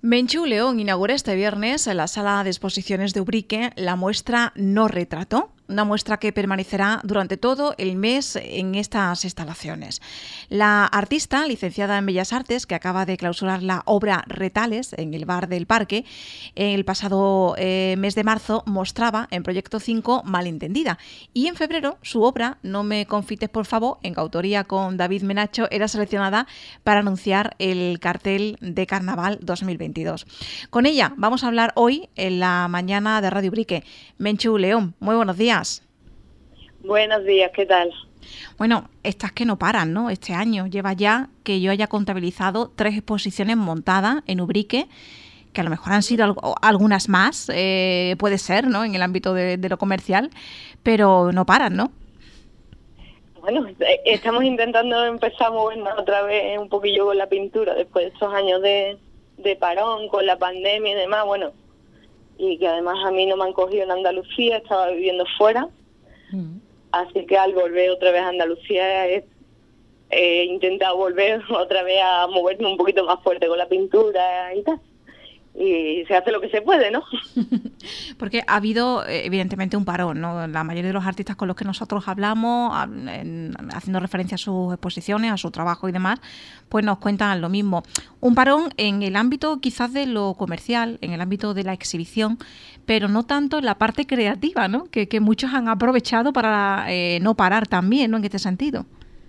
Menchu León inaugura este viernes en la sala de exposiciones de Ubrique la muestra No Retrato, una muestra que permanecerá durante todo el mes en estas instalaciones. La artista, licenciada en Bellas Artes, que acaba de clausurar la obra Retales en el Bar del Parque, el pasado mes de marzo mostraba en Proyecto 5 Malentendida, y en febrero su obra No me confites por favor, en coautoría con David Menacho, era seleccionada para anunciar el cartel de Carnaval 2022. Con ella vamos a hablar hoy en la mañana de Radio Ubrique. Menchu León, muy buenos días. Buenos días, ¿qué tal? Bueno, estas que no paran, ¿no? Este año lleva ya que yo haya contabilizado 3 exposiciones montadas en Ubrique, que a lo mejor han sido algunas más, puede ser, ¿no? En el ámbito de lo comercial, pero no paran, ¿no? Bueno, estamos intentando empezar a movernos otra vez un poquillo con la pintura después de estos años de parón, con la pandemia y demás, bueno, y que además a mí no me han cogido en Andalucía, estaba viviendo fuera, así que al volver otra vez a Andalucía he intentado volver otra vez a moverme un poquito más fuerte con la pintura y tal. Y se hace lo que se puede, ¿no? Porque ha habido, evidentemente, un parón, ¿no? La mayoría de los artistas con los que nosotros hablamos, haciendo referencia a sus exposiciones, a su trabajo y demás, pues nos cuentan lo mismo. Un parón en el ámbito quizás de lo comercial, en el ámbito de la exhibición, pero no tanto en la parte creativa, ¿no? Que muchos han aprovechado para no parar también, ¿no? En este sentido.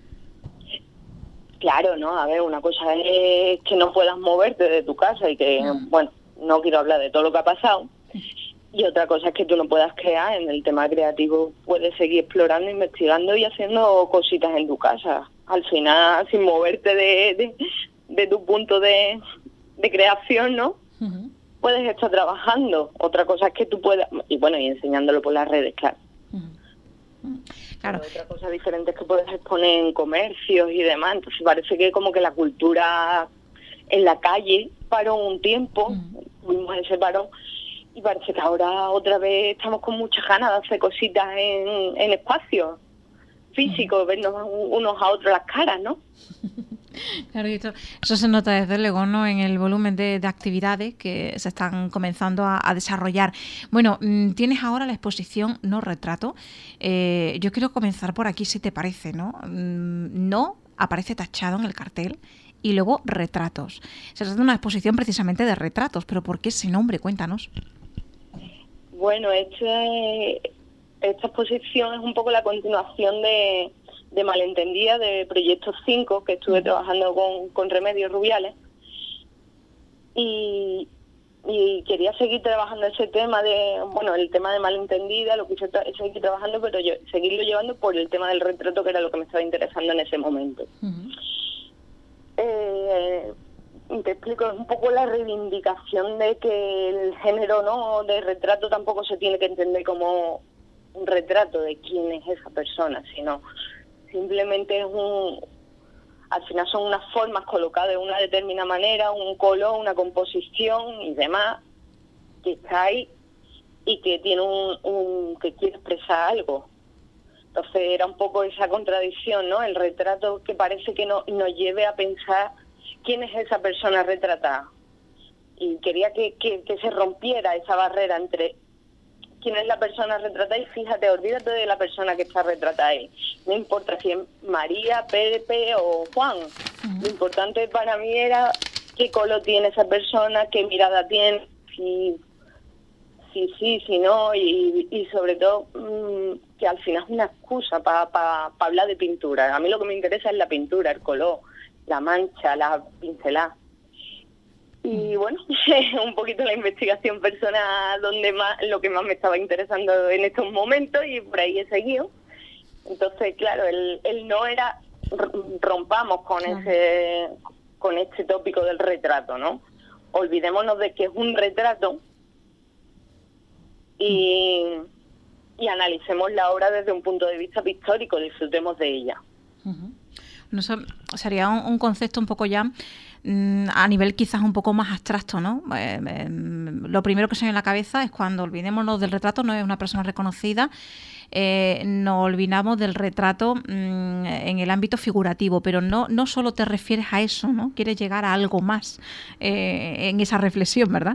Claro, ¿no? A ver, una cosa es que no puedas moverte de tu casa y que, bueno, no quiero hablar de todo lo que ha pasado. Y otra cosa es que tú no puedas crear. En el tema creativo puedes seguir explorando, investigando y haciendo cositas en tu casa. Al final, sin moverte de tu punto de creación, ¿no? Puedes estar trabajando. Otra cosa es que tú puedas, y bueno, y enseñándolo por las redes, claro. Claro. Pero otra cosa diferente es que puedes exponer en comercios y demás. Entonces parece que como que la cultura en la calle paró un tiempo, tuvimos ese parón, y parece que ahora otra vez estamos con muchas ganas de hacer cositas en espacios físicos, vernos unos a otros las caras, ¿no? Claro, y eso se nota desde luego, ¿no? En el volumen de actividades que se están comenzando a desarrollar. Bueno, tienes ahora la exposición No Retrato. Yo quiero comenzar por aquí, si te parece, ¿no? No aparece tachado en el cartel y luego Retratos. Se trata de una exposición precisamente de retratos, pero ¿por qué ese nombre? Cuéntanos. Bueno, esta exposición es un poco la continuación de Malentendida, de Proyecto 5, que estuve trabajando con Remedios Rubiales, y quería seguir trabajando ese tema el tema de Malentendida, lo quise seguir trabajando, pero seguirlo llevando por el tema del retrato, que era lo que me estaba interesando en ese momento. Te explico, es un poco la reivindicación de que el género, ¿no?, de retrato tampoco se tiene que entender como un retrato de quién es esa persona, sino simplemente al final son unas formas colocadas de una determinada manera, un color, una composición y demás, que está ahí y que tiene que quiere expresar algo. Entonces era un poco esa contradicción, ¿no? El retrato que parece que nos lleve a pensar quién es esa persona retratada. Y quería que se rompiera esa barrera entre quién es la persona retratada, y fíjate, olvídate de la persona que está retratada ahí. No importa si es María, Pepe o Juan. Lo importante para mí era qué color tiene esa persona, qué mirada tiene, si no, y sobre todo que al final es una excusa para hablar de pintura. A mí lo que me interesa es la pintura, el color, la mancha, la pincelada. Y bueno, un poquito la investigación personal lo que más me estaba interesando en estos momentos, y por ahí he seguido. Entonces, claro, el no era rompamos con este tópico del retrato, ¿no? Olvidémonos de que es un retrato y analicemos la obra desde un punto de vista pictórico, disfrutemos de ella. Eso sería un concepto un poco ya a nivel quizás un poco más abstracto, ¿no? Lo primero que se me viene a la cabeza es cuando olvidémonos del retrato, no es una persona reconocida, nos olvidamos del retrato en el ámbito figurativo, pero no solo te refieres a eso, ¿no? Quieres llegar a algo más en esa reflexión, ¿verdad?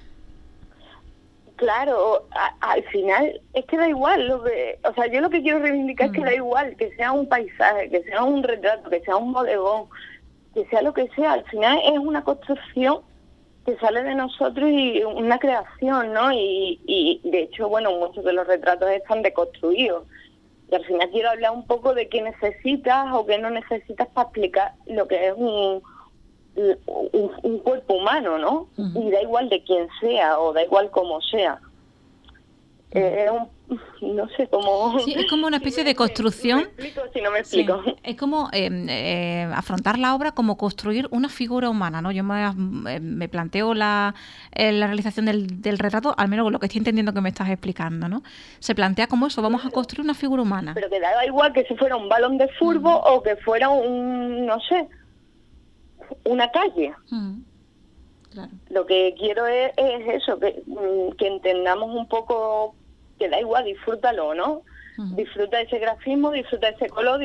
Claro, al final es que da igual, o sea, yo lo que quiero reivindicar es que da igual, que sea un paisaje, que sea un retrato, que sea un bodegón, que sea lo que sea, al final es una construcción que sale de nosotros y una creación, ¿no? Y de hecho, bueno, muchos de los retratos están deconstruidos. Y al final quiero hablar un poco de qué necesitas o qué no necesitas para explicar lo que es un cuerpo humano, ¿no? Uh-huh. Y da igual de quién sea o da igual cómo sea. No sé cómo... Sí, es como una especie de construcción. ¿Me explico? Si no me explico. Sí, es como afrontar la obra como construir una figura humana, ¿no? Yo me planteo la realización del retrato, al menos lo que estoy entendiendo que me estás explicando, ¿no? Se plantea como eso, vamos a construir una figura humana. Pero que da igual que si fuera un balón de fútbol o que fuera no sé, una calle. Claro. Lo que quiero es eso, que entendamos un poco que da igual, disfrútalo, ¿no? Disfruta ese grafismo, disfruta ese color,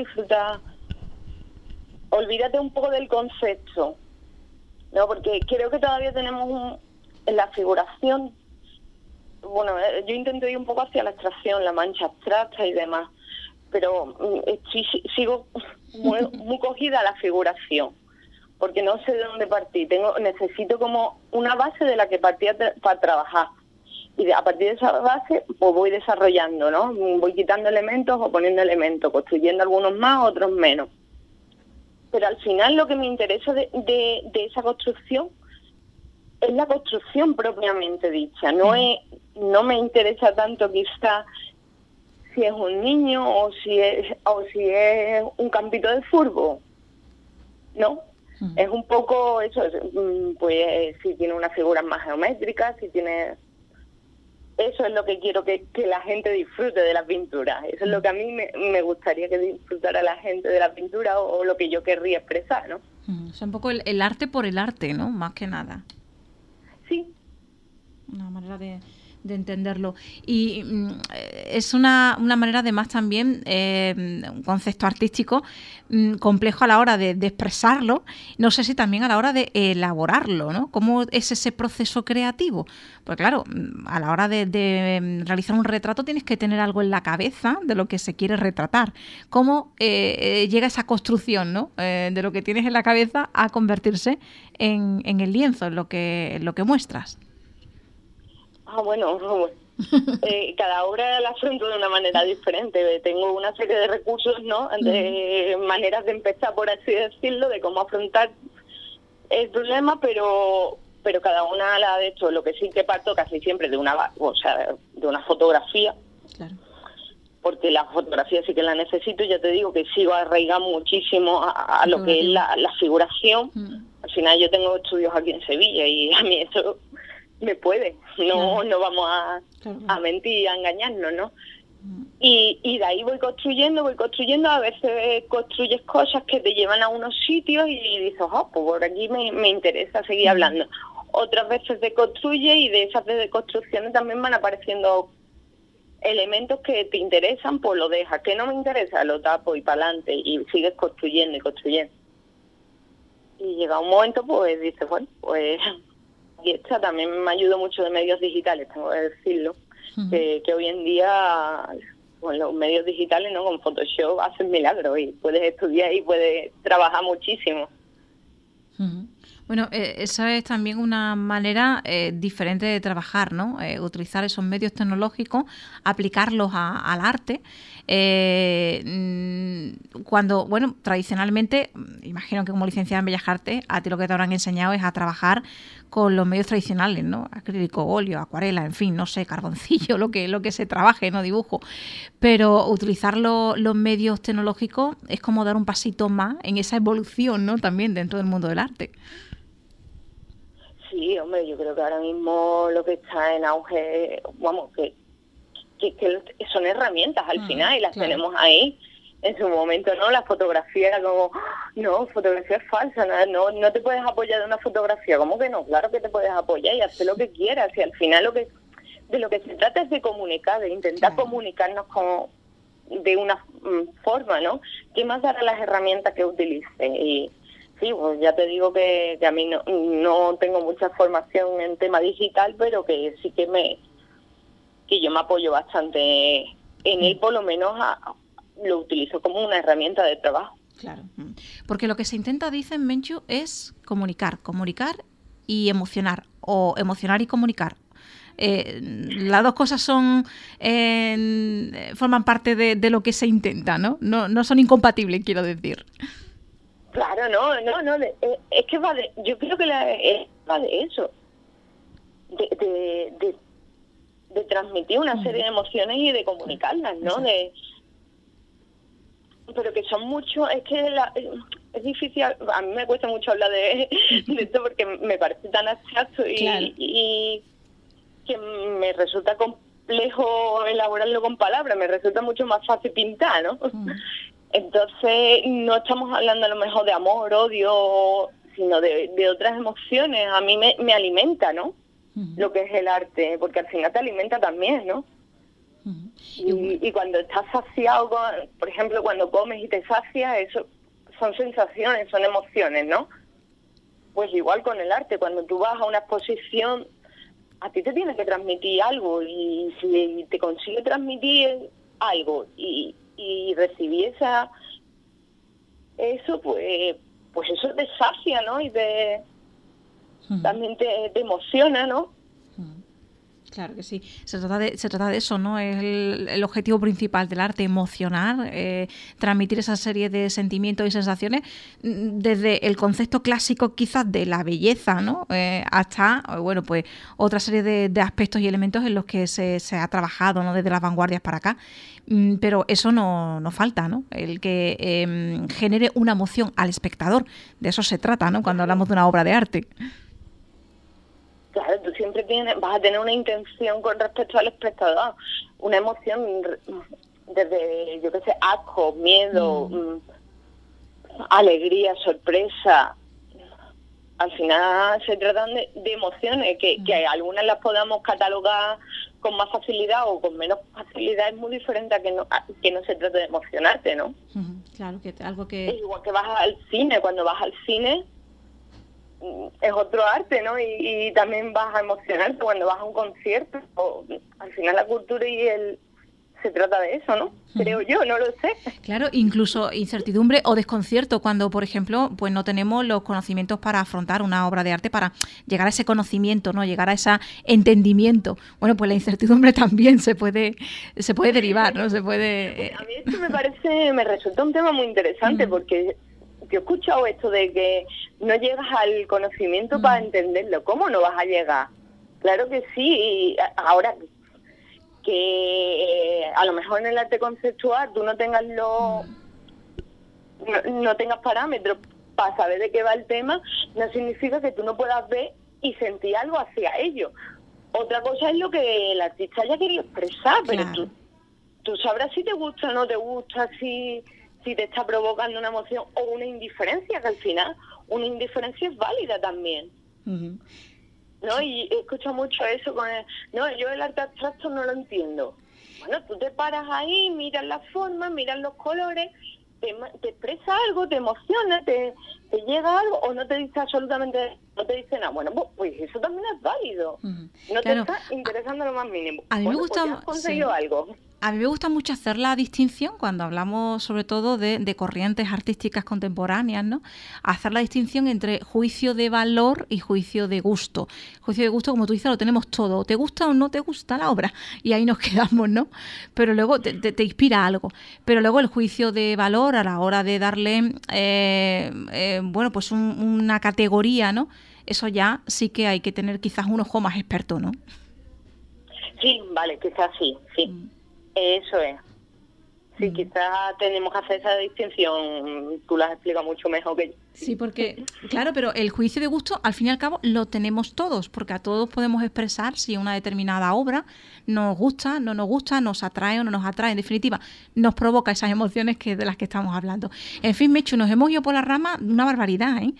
olvídate un poco del concepto, ¿no? Porque creo que todavía tenemos en la figuración, bueno, yo intento ir un poco hacia la abstracción, la mancha abstracta y demás, pero sigo muy cogida a la figuración, porque no sé de dónde partir. Necesito como una base de la que partir para trabajar. Y a partir de esa base pues voy desarrollando, ¿no? Voy quitando elementos o poniendo elementos, construyendo algunos más, otros menos. Pero al final lo que me interesa de esa construcción es la construcción propiamente dicha. No me interesa tanto quizá si es un niño o si es un campito de fútbol, ¿no? Es un poco eso, pues si tiene unas figuras más geométricas, si tiene... Eso es lo que quiero que la gente disfrute de la pintura. Eso es lo que a mí me gustaría que disfrutara la gente de la pintura o lo que yo querría expresar, ¿no? O sea, un poco el arte por el arte, ¿no? Más que nada. Sí. Una manera de entenderlo. Y es una manera además también, un concepto artístico complejo a la hora de expresarlo, no sé si también a la hora de elaborarlo, ¿no? ¿Cómo es ese proceso creativo? Pues claro, a la hora de realizar un retrato tienes que tener algo en la cabeza de lo que se quiere retratar. ¿Cómo llega esa construcción, ¿no? De lo que tienes en la cabeza a convertirse en el lienzo, en lo que muestras? Bueno, cada obra la afronto de una manera diferente. Tengo una serie de recursos, ¿no? De maneras de empezar, por así decirlo, de cómo afrontar el problema, pero cada una la de hecho. Lo que sí que parto casi siempre de una fotografía. Claro. Porque la fotografía sí que la necesito. Ya te digo que sigo arraigando muchísimo a lo que es la figuración. Al final yo tengo estudios aquí en Sevilla y a mí eso me puede, no vamos a mentir, a engañarnos, ¿no? Y de ahí voy construyendo, a veces construyes cosas que te llevan a unos sitios y dices, pues por aquí me interesa seguir hablando. Otras veces deconstruyes y de esas deconstrucciones también van apareciendo elementos que te interesan, pues lo dejas. Que no me interesa, lo tapo y para adelante y sigues construyendo y construyendo. Y llega un momento, pues dices, bueno, pues... Y esta también me ayudó mucho de medios digitales, tengo que decirlo, que hoy en día con los medios digitales, ¿no? Con Photoshop hacen milagros y puedes estudiar y puedes trabajar muchísimo. Bueno, esa es también una manera diferente de trabajar, ¿no? Utilizar esos medios tecnológicos, aplicarlos al arte. Cuando, bueno, tradicionalmente, imagino que como licenciada en Bellas Artes, a ti lo que te habrán enseñado es a trabajar con los medios tradicionales, ¿no? Acrílico, óleo, acuarela, en fin, no sé, carboncillo, lo que se trabaje, no dibujo. Pero utilizar los medios tecnológicos es como dar un pasito más en esa evolución, ¿no? También dentro del mundo del arte. Sí, hombre, yo creo que ahora mismo lo que está en auge, vamos, que son herramientas al final y las tenemos ahí. en su momento, ¿no? La fotografía era como, no, fotografía es falsa, no te puedes apoyar de una fotografía. ¿Cómo que no? Claro que te puedes apoyar y hacer lo que quieras. Y al final de lo que se trata es de comunicar, de intentar comunicarnos de una forma, ¿no? ¿Qué más dará las herramientas que utilice? Y sí, pues ya te digo que a mí no tengo mucha formación en tema digital, pero que sí que yo me apoyo bastante en él, por lo menos lo utilizo como una herramienta de trabajo. Claro, porque lo que se intenta, dicen, Menchu, es comunicar y emocionar, o emocionar y comunicar. Las dos cosas forman parte de lo que se intenta, ¿no? No son incompatibles, quiero decir. Claro, no, es que yo creo que va de eso, de transmitir una serie de emociones y de comunicarlas, ¿no? Pero que son muchos, es que es difícil, a mí me cuesta mucho hablar de esto porque me parece tan abstracto y que me resulta complejo elaborarlo con palabras, me resulta mucho más fácil pintar, ¿no? Entonces no estamos hablando a lo mejor de amor, odio, sino de otras emociones. A mí me alimenta, ¿no? Lo que es el arte, porque al final te alimenta también, ¿no? Y cuando estás saciado, por ejemplo, cuando comes y te sacias, eso son sensaciones, son emociones, ¿no? Pues igual con el arte, cuando tú vas a una exposición, a ti te tiene que transmitir algo, y si te consigue transmitir algo y recibir eso, pues eso te sacia, ¿no? Y también te emociona, ¿no? Claro que sí. Se trata de eso, ¿no? Es el objetivo principal del arte, emocionar, transmitir esa serie de sentimientos y sensaciones desde el concepto clásico quizás de la belleza, ¿no? Hasta, bueno, pues otra serie de aspectos y elementos en los que se ha trabajado, ¿no? Desde las vanguardias para acá. Pero eso no falta, ¿no? El que genere una emoción al espectador. De eso se trata, ¿no? Cuando hablamos de una obra de arte. Claro, tú siempre vas a tener una intención con respecto al espectador, una emoción desde, yo qué sé, asco, miedo, alegría, sorpresa. Al final se tratan de emociones que algunas las podamos catalogar con más facilidad o con menos facilidad. Es muy diferente a que no se trate de emocionarte, ¿no? Claro, que algo que... Es igual que vas al cine. Cuando vas al cine es otro arte, ¿no? Y también vas a emocionarte cuando vas a un concierto. Al final la cultura se trata de eso, ¿no? Creo yo, no lo sé. Claro, incluso incertidumbre o desconcierto cuando, por ejemplo, pues no tenemos los conocimientos para afrontar una obra de arte, para llegar a ese conocimiento, ¿no? Llegar a ese entendimiento. Bueno, pues la incertidumbre también se puede derivar, ¿no? Se puede... A mí esto me resulta un tema muy interesante porque yo he escuchado esto de que no llegas al conocimiento para entenderlo. ¿Cómo no vas a llegar? Claro que sí, y ahora que a lo mejor en el arte conceptual tú no tengas no tengas parámetros para saber de qué va el tema, no significa que tú no puedas ver y sentir algo hacia ello. Otra cosa es lo que el artista haya querido expresar, pero tú sabrás si te gusta o no te gusta, si te está provocando una emoción o una indiferencia, que al final una indiferencia es válida también. ¿No? Y escucho mucho eso yo el arte abstracto no lo entiendo. Bueno, tú te paras ahí, miras las formas, miras los colores, te expresa algo, te emociona, te llega algo, o no te dice absolutamente, no te dice nada. Bueno, pues eso también es válido. No te está interesando lo más mínimo. A mí me gusta, pues ya has conseguido algo. A mí me gusta mucho hacer la distinción cuando hablamos sobre todo de corrientes artísticas contemporáneas, ¿no? Hacer la distinción entre juicio de valor y juicio de gusto. Juicio de gusto, como tú dices, lo tenemos todo. ¿Te gusta o no te gusta la obra? Y ahí nos quedamos, ¿no? Pero luego te inspira algo. Pero luego el juicio de valor a la hora de darle, pues una categoría, ¿no? Eso ya sí que hay que tener quizás un ojo más experto, ¿no? Sí, vale, quizás sí. Eso es. Sí, quizás tenemos que hacer esa distinción, tú la has explicado mucho mejor que yo. Sí, porque, claro, pero el juicio de gusto, al fin y al cabo, lo tenemos todos, porque a todos podemos expresar si una determinada obra nos gusta, no nos gusta, nos atrae o no nos atrae. En definitiva, nos provoca esas emociones de las que estamos hablando. En fin, Mechu, nos hemos ido por la rama una barbaridad, ¿eh?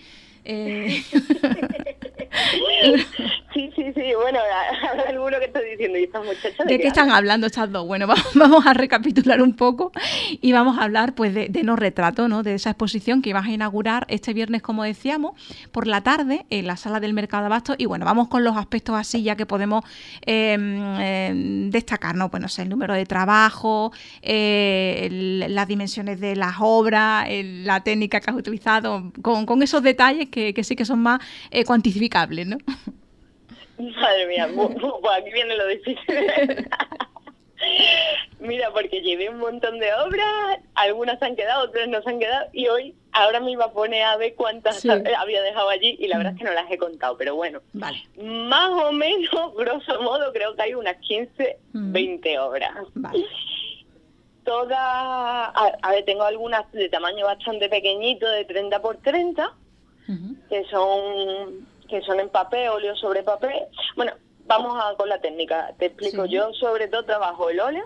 Sí, bueno, habrá alguno que esté diciendo, ¿y estas muchachas de qué están hablando estas dos? Bueno, vamos a recapitular un poco y vamos a hablar pues de No Retrato, ¿no? De esa exposición que vas a inaugurar este viernes, como decíamos, por la tarde en la sala del Mercado de Abastos. Y bueno, vamos con los aspectos así ya que podemos destacar, ¿no? Pues no sé, el número de trabajo, las dimensiones de las obras, la técnica que has utilizado, con esos detalles que sí que son más cuantificables, ¿no? Madre mía, pues aquí viene lo difícil. Mira, porque llevé un montón de obras, algunas se han quedado, otras no se han quedado, y ahora me iba a poner a ver cuántas había dejado allí, y la verdad es que no las he contado, pero bueno, vale. Más o menos, grosso modo, creo que hay unas 15, 20 obras. Vale. Todas, a ver, tengo algunas de tamaño bastante pequeñito, de 30 por 30, que son en papel, óleo sobre papel. Bueno, vamos con la técnica. Te explico. Yo sobre todo trabajo el óleo,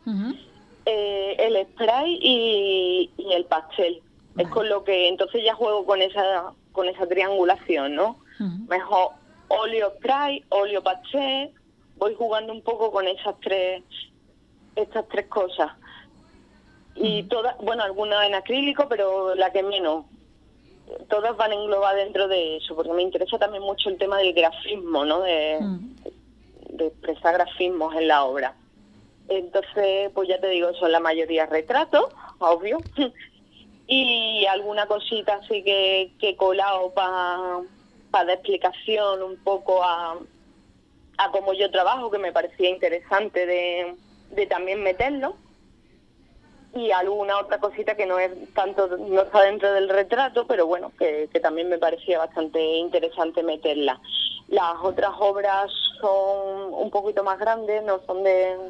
el spray y el pastel. Vale. Es con lo que entonces ya juego con esa triangulación, ¿no? Mejor óleo spray, óleo pastel. Voy jugando un poco con estas tres cosas. Y todas, bueno, algunas en acrílico, pero la que menos. Todas van a englobar dentro de eso, porque me interesa también mucho el tema del grafismo, ¿no? De expresar grafismos en la obra. Entonces, pues ya te digo, son la mayoría retratos, obvio, y alguna cosita así que he colado para dar explicación un poco a cómo yo trabajo, que me parecía interesante de también meterlo. Y alguna otra cosita que no está dentro del retrato, pero bueno, que también me parecía bastante interesante meterla. Las otras obras son un poquito más grandes, no son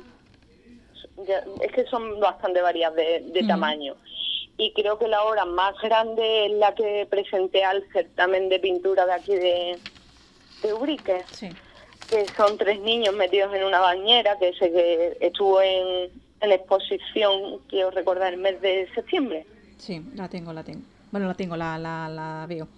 es que son bastante variadas de tamaño. Y creo que la obra más grande es la que presenté al certamen de pintura de aquí de Ubrique, que son 3 niños metidos en una bañera, que sé que estuvo en exposición, quiero recordar, el mes de septiembre. Sí, la tengo. Bueno, la veo.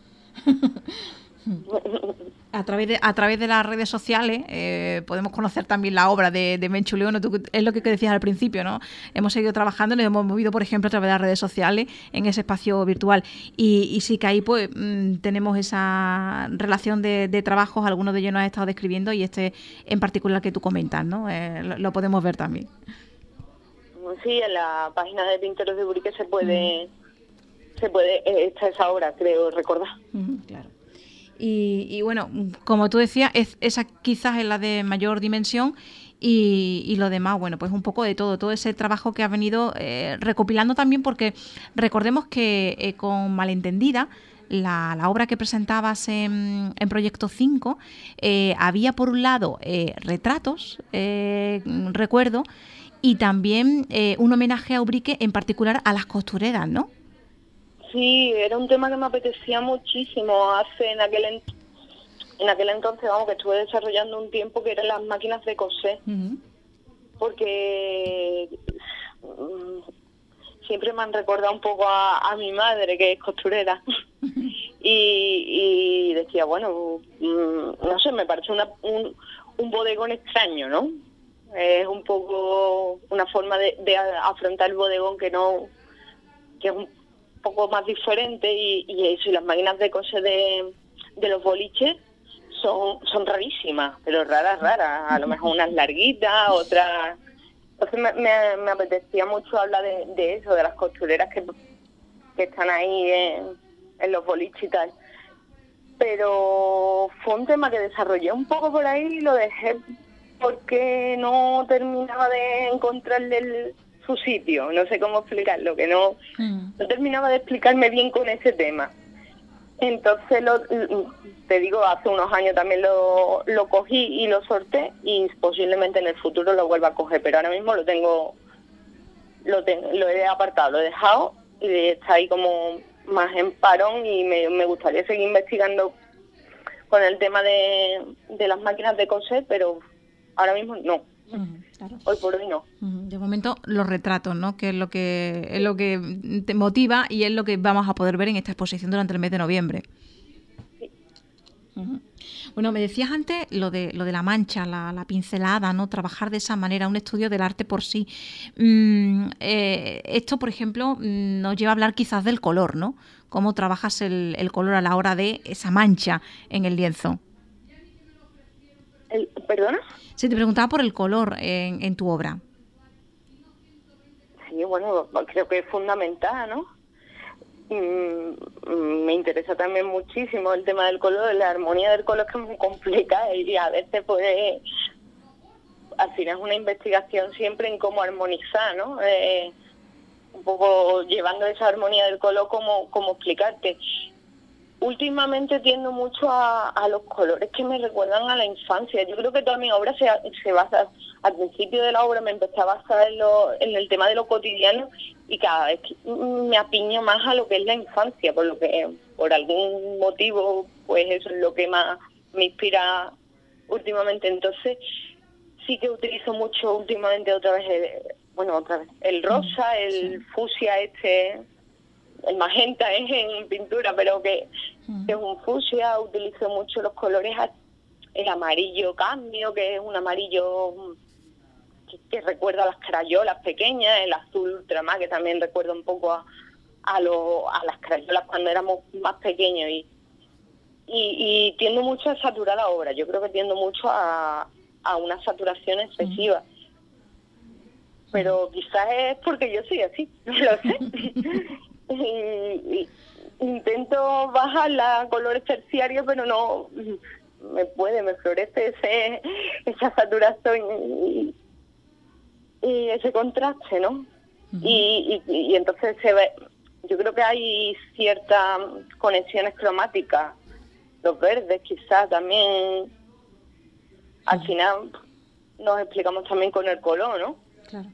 A través de las redes sociales podemos conocer también la obra de Menchu León. Es lo que decías al principio, ¿no? Hemos seguido trabajando, nos hemos movido, por ejemplo, a través de las redes sociales en ese espacio virtual. Y sí que ahí pues tenemos esa relación de trabajos, algunos de ellos nos has estado describiendo y este en particular que tú comentas, ¿no? Lo podemos ver también. Sí, en la página de Pintores de Ubrique se puede está esa obra, creo recordar. Claro. Y bueno, como tú decías, esa quizás es la de mayor dimensión y lo demás, bueno, pues un poco de todo ese trabajo que has venido recopilando también, porque recordemos que con Malentendida, la obra que presentabas en Proyecto 5, había por un lado retratos, recuerdo, y también un homenaje a Ubrique, en particular a las costureras, ¿no? Sí, era un tema que me apetecía muchísimo en aquel entonces, vamos, que estuve desarrollando un tiempo, que eran las máquinas de coser, porque siempre me han recordado un poco a mi madre, que es costurera, y decía, bueno, no sé, me parece un bodegón extraño, ¿no? Es un poco una forma de afrontar el bodegón que es un poco más diferente, y eso, y las máquinas de coser de los boliches son rarísimas, pero raras, a lo mejor unas larguitas, otras. Entonces me apetecía mucho hablar de eso, de las costureras que están ahí en los boliches y tal. Pero fue un tema que desarrollé un poco por ahí y lo dejé porque no terminaba de encontrarle su sitio, no sé cómo explicarlo, que no terminaba de explicarme bien con ese tema. Entonces, te digo, hace unos años también lo cogí y lo sorté, y posiblemente en el futuro lo vuelva a coger, pero ahora mismo lo lo he apartado, lo he dejado y está ahí como más en parón, y me gustaría seguir investigando con el tema de las máquinas de coser, pero ahora mismo no. Claro. Hoy por hoy no. De momento los retratos, ¿no? Que es lo que te motiva y es lo que vamos a poder ver en esta exposición durante el mes de noviembre. Sí. Bueno, me decías antes lo de la mancha, la pincelada, ¿no? Trabajar de esa manera, un estudio del arte por sí. Esto, por ejemplo, nos lleva a hablar quizás del color, ¿no? Cómo trabajas el color a la hora de esa mancha en el lienzo. ¿Perdona? Sí, te preguntaba por el color en tu obra. Sí, bueno, creo que es fundamental, ¿no? Me interesa también muchísimo el tema del color, la armonía del color, que es muy complicada, y a veces pues al final es una investigación siempre en cómo armonizar, ¿no? Un poco llevando esa armonía del color, cómo explicarte. Últimamente tiendo mucho a los colores que me recuerdan a la infancia. Yo creo que toda mi obra se basa, al principio de la obra me empecé a basar en el tema de lo cotidiano, y cada vez me apiño más a lo que es la infancia, por algún motivo, pues eso es lo que más me inspira últimamente. Entonces sí que utilizo mucho últimamente otra vez el rosa, el fucsia el magenta es en pintura, pero que es un fucsia. Utilizo mucho los colores, el amarillo cambio, que es un amarillo que recuerda a las crayolas pequeñas, el azul ultramar, que también recuerda un poco a las crayolas cuando éramos más pequeños, y tiendo mucho a saturar la obra. Yo creo que tiendo mucho a una saturación excesiva. Pero quizás es porque yo soy así, no lo sé. y intento bajarla a colores terciarios, pero no me florece esa saturación y ese contraste, ¿no? Y entonces se ve, yo creo que hay ciertas conexiones cromáticas, los verdes quizás también, al final nos explicamos también con el color, ¿no? Claro.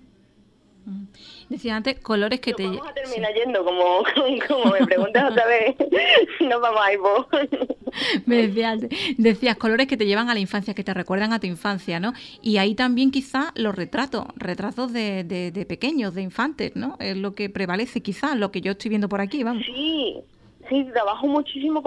Decía antes, colores que Vamos a terminar yendo, como me preguntas otra vez, nos vamos a ir vos. Me decías colores que te llevan a la infancia, que te recuerdan a tu infancia, ¿no? Y ahí también quizá los retratos de pequeños, de infantes, ¿no? Es lo que prevalece quizá, lo que yo estoy viendo por aquí, vamos. Sí, trabajo muchísimo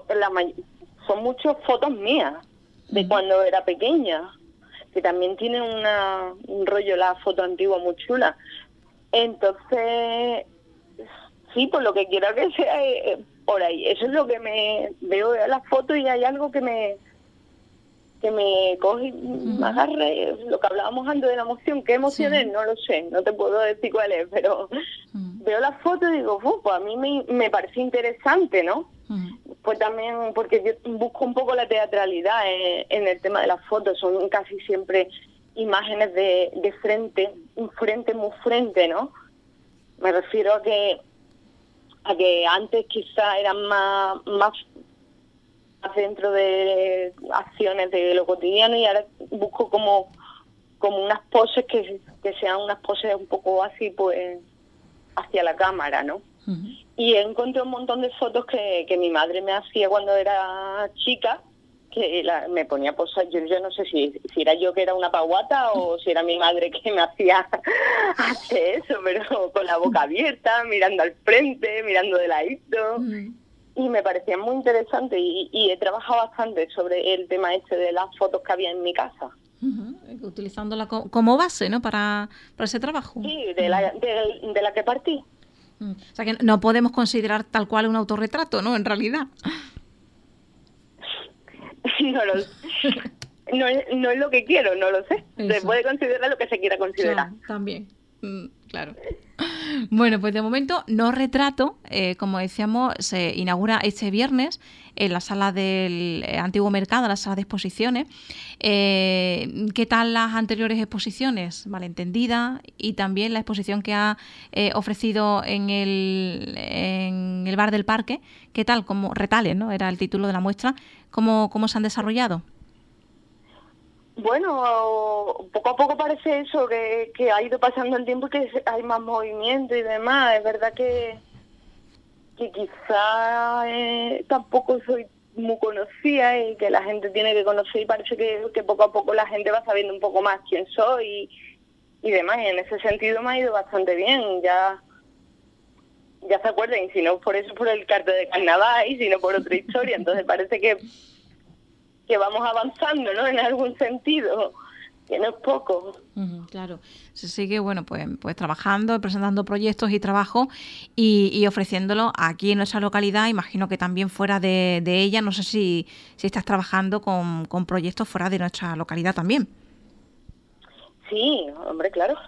son muchas fotos mías de cuando era pequeña, que también tienen un rollo, la foto antigua muy chula. Entonces, sí, por lo que quiero que sea por ahí. Eso es lo que me veo de las fotos, y hay algo que me coge y me agarra. Lo que hablábamos antes de la emoción. ¿Qué emoción es? No lo sé, no te puedo decir cuál es, pero veo las fotos y digo, pues a mí me parece interesante, ¿no? Pues también porque yo busco un poco la teatralidad en el tema de las fotos. Son casi siempre imágenes de frente, un frente muy frente, ¿no? Me refiero a que antes quizá eran más dentro de acciones de lo cotidiano, y ahora busco como unas poses que sean unas poses un poco así, pues hacia la cámara, ¿no? Y encontré un montón de fotos que mi madre me hacía cuando era chica, que me ponía posar. Yo no sé si era yo que era una paguata o si era mi madre que me hacía hacer eso, pero con la boca abierta, mirando al frente, mirando de ladito. Y me parecía muy interesante, y he trabajado bastante sobre el tema de las fotos que había en mi casa. Utilizándola como base, ¿no? Para ese trabajo. Sí, de la que partí. O sea que no podemos considerar tal cual un autorretrato, ¿no? En realidad. No es lo que quiero, no lo sé. Eso. Se puede considerar lo que se quiera considerar. Claro, también, claro. Bueno, pues de momento No Retrato, como decíamos, se inaugura este viernes en la sala del Antiguo Mercado, la sala de exposiciones. ¿Qué tal las anteriores exposiciones? Malentendida, y también la exposición que ha ofrecido en el Bar del Parque. ¿Qué tal? Como Retales, ¿no? Era el título de la muestra. ¿Cómo se han desarrollado? Bueno, poco a poco parece eso, que ha ido pasando el tiempo y que hay más movimiento y demás. Es verdad que quizá tampoco soy muy conocida y que la gente tiene que conocer, y parece que poco a poco la gente va sabiendo un poco más quién soy y demás. Y en ese sentido me ha ido bastante bien. Ya se acuerdan, y si no por eso, por el cartel de carnaval, y si no por otra historia. Entonces parece que vamos avanzando, ¿no? En algún sentido, que no es poco. Claro, se sigue, bueno, pues trabajando, presentando proyectos y trabajo y ofreciéndolo aquí en nuestra localidad. Imagino que también fuera de ella. No sé si estás trabajando con proyectos fuera de nuestra localidad también. Sí, hombre, claro.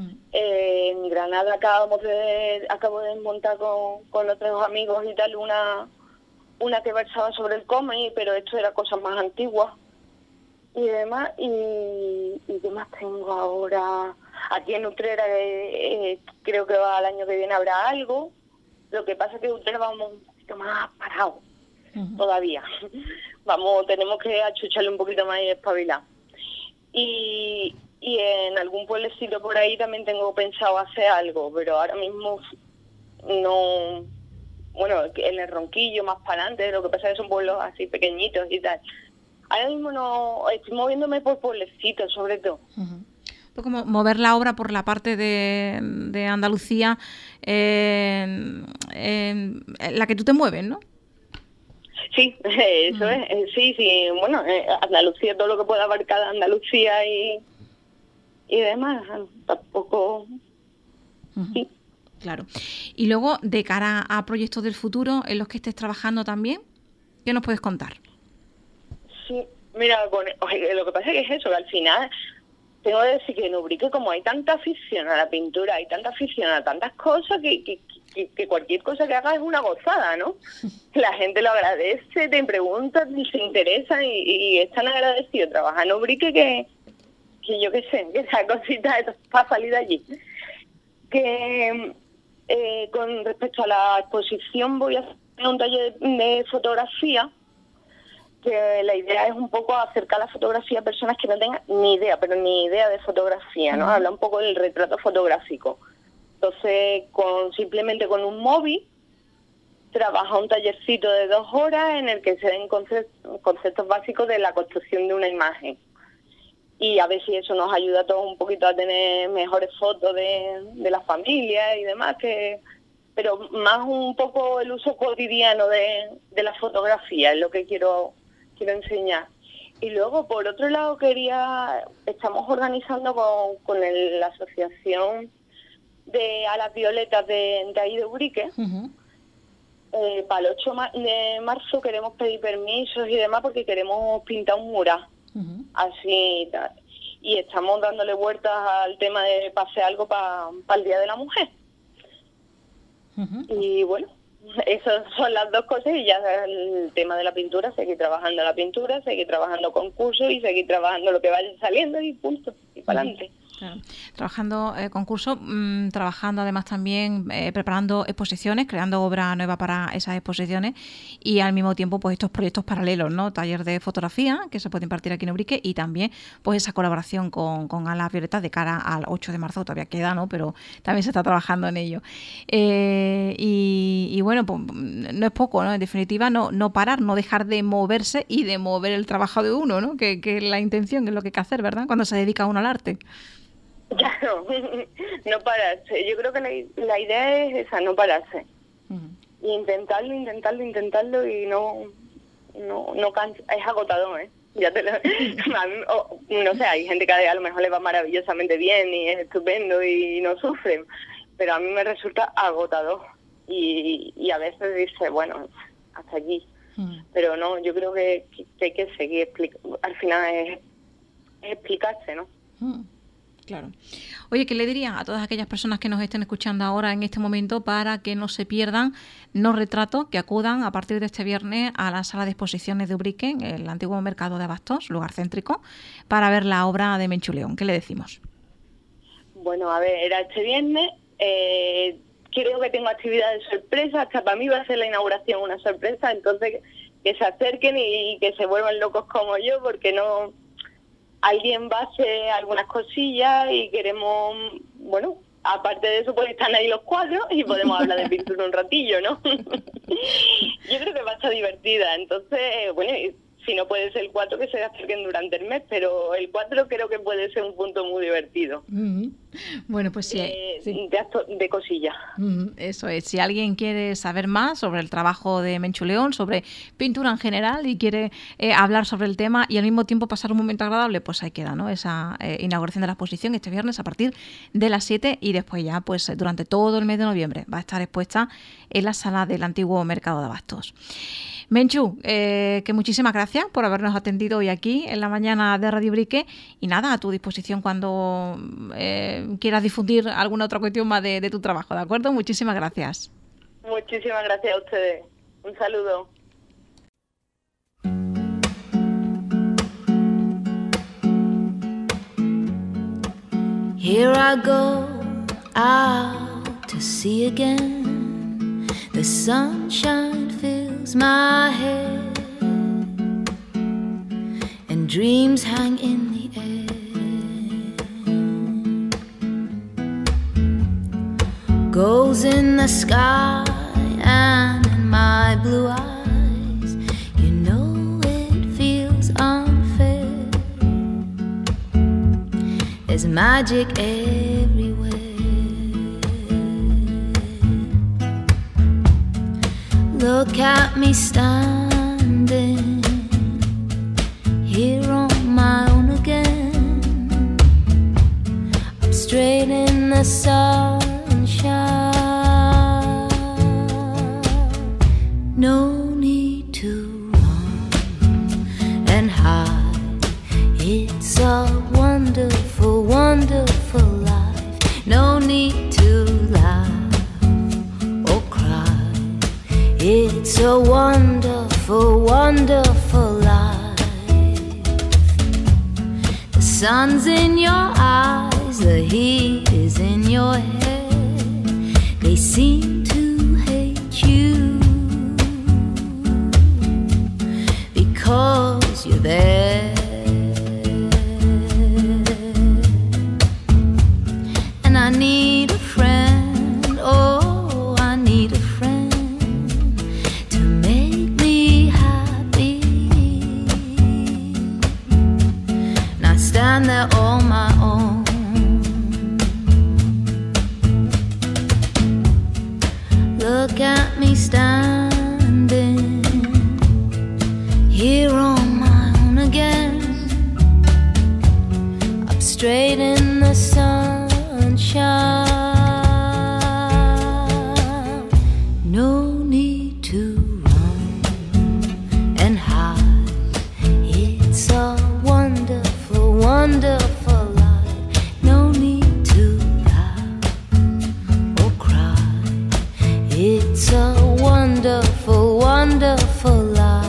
En Granada acabo de montar con otros amigos y tal una que versaba sobre el cómic, pero esto era cosas más antiguas y demás. ¿Y qué más tengo ahora? Aquí en Utrera creo que al año que viene habrá algo. Lo que pasa es que Utrera vamos un poquito más parados todavía. Tenemos que achucharle un poquito más y espabilar. Y en algún pueblecito por ahí también tengo pensado hacer algo, pero ahora mismo no. Bueno, en el Ronquillo, más para adelante, lo que pasa es que son pueblos así pequeñitos y tal. Ahora mismo no, estoy moviéndome por pueblecitos, sobre todo. Pues como mover la obra por la parte de Andalucía, en la que tú te mueves, ¿no? Sí, eso es, sí, bueno, Andalucía, todo lo que pueda abarcar Andalucía y demás, tampoco, sí. Claro. Y luego, de cara a proyectos del futuro en los que estés trabajando también, ¿qué nos puedes contar? Sí, mira, lo que pasa es que es eso, que al final tengo que decir que en Ubrique, como hay tanta afición a la pintura, hay tanta afición a tantas cosas, que cualquier cosa que hagas es una gozada, ¿no? La gente lo agradece, te preguntan y se interesan y es tan agradecido trabajar en Ubrique que yo qué sé, que esa cosita es para salir de allí. Que con respecto a la exposición voy a hacer un taller de fotografía, que la idea es un poco acercar la fotografía a personas que no tengan ni idea, pero ni idea de fotografía, ¿no? Habla un poco del retrato fotográfico. Entonces, simplemente con un móvil, trabaja un tallercito de 2 horas en el que se den conceptos básicos de la construcción de una imagen. Y a ver si eso nos ayuda a todos un poquito a tener mejores fotos de la familia y demás, pero más un poco el uso cotidiano de la fotografía es lo que quiero enseñar. Y luego, por otro lado, estamos organizando con la asociación de Alas Violetas de ahí de Ubrique. Para el 8 de marzo queremos pedir permisos y demás porque queremos pintar un mural. Así tal. Y estamos dándole vueltas al tema de pase algo para el Día de la Mujer. Y bueno, esas son las dos cosas, y ya el tema de la pintura, seguir trabajando la pintura, seguir trabajando concursos y seguir trabajando lo que vaya saliendo y punto, y para adelante. Claro. Trabajando concursos, trabajando además también preparando exposiciones, creando obra nueva para esas exposiciones y al mismo tiempo pues estos proyectos paralelos, ¿no? Taller de fotografía que se puede impartir aquí en Ubrique y también pues esa colaboración con Alas Violetas de cara al 8 de marzo, todavía queda, ¿no? Pero también se está trabajando en ello. Y bueno, pues no es poco, ¿no? En definitiva, no parar, no dejar de moverse y de mover el trabajo de uno, ¿no? Que es la intención, que es lo que hay que hacer, ¿verdad? Cuando se dedica uno al arte. Claro, no pararse. Yo creo que la idea es esa, no pararse. Y intentarlo y no cansa. Es agotador, ¿eh? Ya te lo... a mí, no sé, hay gente que a lo mejor le va maravillosamente bien y es estupendo y no sufren, pero a mí me resulta agotador. Y a veces dice, bueno, hasta aquí. Pero no, yo creo que hay que seguir. Al final es explicarse, ¿no? Claro. Oye, ¿qué le diría a todas aquellas personas que nos estén escuchando ahora en este momento para que no se pierdan No Retrato, que acudan a partir de este viernes a la sala de exposiciones de Ubrique, en el antiguo mercado de Abastos, lugar céntrico, para ver la obra de Menchu León? ¿Qué le decimos? Bueno, a ver, era este viernes. Creo que tengo actividades sorpresa. Hasta para mí va a ser la inauguración una sorpresa. Entonces, que se acerquen y que se vuelvan locos como yo, porque no alguien va a hacer algunas cosillas y queremos, bueno, aparte de eso, pues están ahí los cuadros y podemos hablar de pintura un ratillo, ¿no? Yo creo que va a estar divertida. Entonces, bueno, si no puede ser el 4, que se acerquen durante el mes, pero el 4 creo que puede ser un punto muy divertido. Bueno, pues sí. De cosillas. Eso es. Si alguien quiere saber más sobre el trabajo de Menchu León, sobre pintura en general y quiere hablar sobre el tema y al mismo tiempo pasar un momento agradable, pues ahí queda, ¿no? Esa inauguración de la exposición este viernes a partir de las 7 y después ya, pues durante todo el mes de noviembre va a estar expuesta en la sala del antiguo Mercado de Abastos. Menchu, que muchísimas gracias por habernos atendido hoy aquí en la mañana de Radio Ubrique y nada, a tu disposición cuando quieras difundir alguna otra cuestión más de tu trabajo, ¿de acuerdo? Muchísimas gracias. Muchísimas gracias a ustedes. Un saludo. Here I go out to sea again. The sunshine fills my head and dreams hang in the air. Goals in the sky and in my blue eyes, you know it feels unfair. There's magic everywhere. Look at me standing here on my own again. I'm straight in the sunshine. No need to run and hide. It's a wonderful, wonderful life. No need to laugh or cry. It's a wonderful, wonderful life. The sun's in your eyes, the heat is in your head. They seem to hate you because you're there. And I need a friend, oh, I need a friend to make me happy. And I stand there on my own. Look at me standing here on my own again. Up straight in the sunshine. No need to run and hide. It's a wonderful, wonderful life. No need to laugh or cry. It's a wonderful, wonderful life.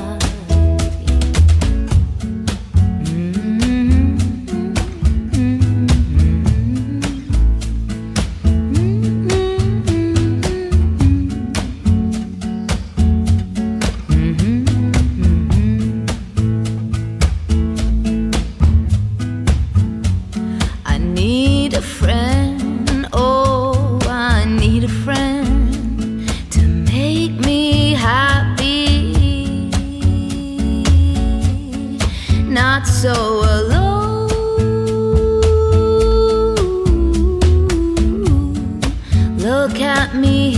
I need a friend, oh, I need a friend to make me happy, not so alone. Look at me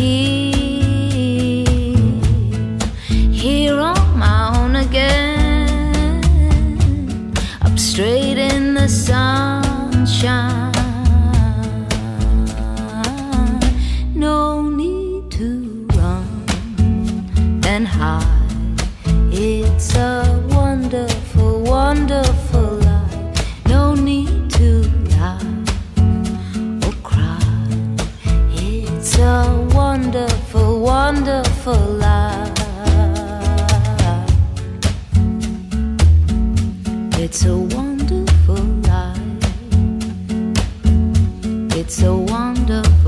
here on my own again, up straight in the sunshine. No need to run and hide. It's a wonderful, wonderful life. No need to laugh or cry. It's a wonderful, wonderful life. It's a wonderful life. It's a wonderful